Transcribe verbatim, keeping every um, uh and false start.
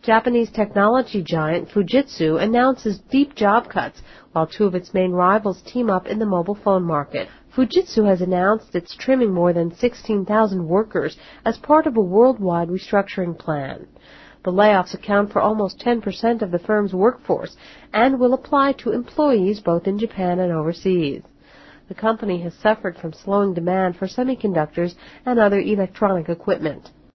Japanese technology giant Fujitsu announces deep job cuts, while two of its main rivals team up in the mobile phone market. Fujitsu has announced it's trimming more than sixteen thousand workers as part of a worldwide restructuring plan. The layoffs account for almost ten percent of the firm's workforce and will apply to employees both in Japan and overseas. The company has suffered from slowing demand for semiconductors and other electronic equipment.